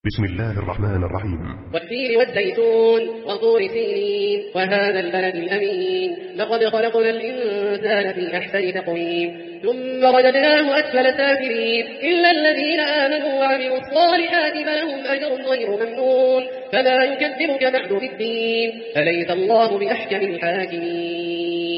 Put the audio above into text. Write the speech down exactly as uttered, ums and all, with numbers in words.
بسم الله الرحمن الرحيم. والتين والزيتون وطور سينين وهذا البلد الأمين لقد خلقنا الإنسان في أحسن تقويم ثم رددناه أسفل سافلين إلا الذين آمنوا وعملوا الصالحات فلهم أجر غير ممنون فلا يكذبك بعد بالدين أليس الله بأحكم الحاكمين.